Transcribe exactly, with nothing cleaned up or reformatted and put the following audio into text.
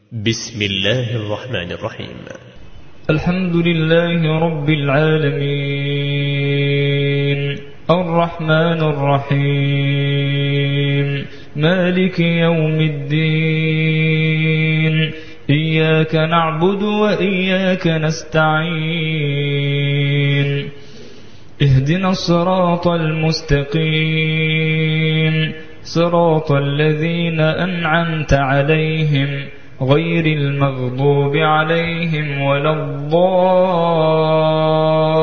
بسم الله الرحمن الرحيم. الحمد لله رب العالمين الرحمن الرحيم مالك يوم الدين إياك نعبد وإياك نستعين اهدنا الصراط المستقيم صراط الذين أنعمت عليهم غير المغضوب عليهم ولا الضالين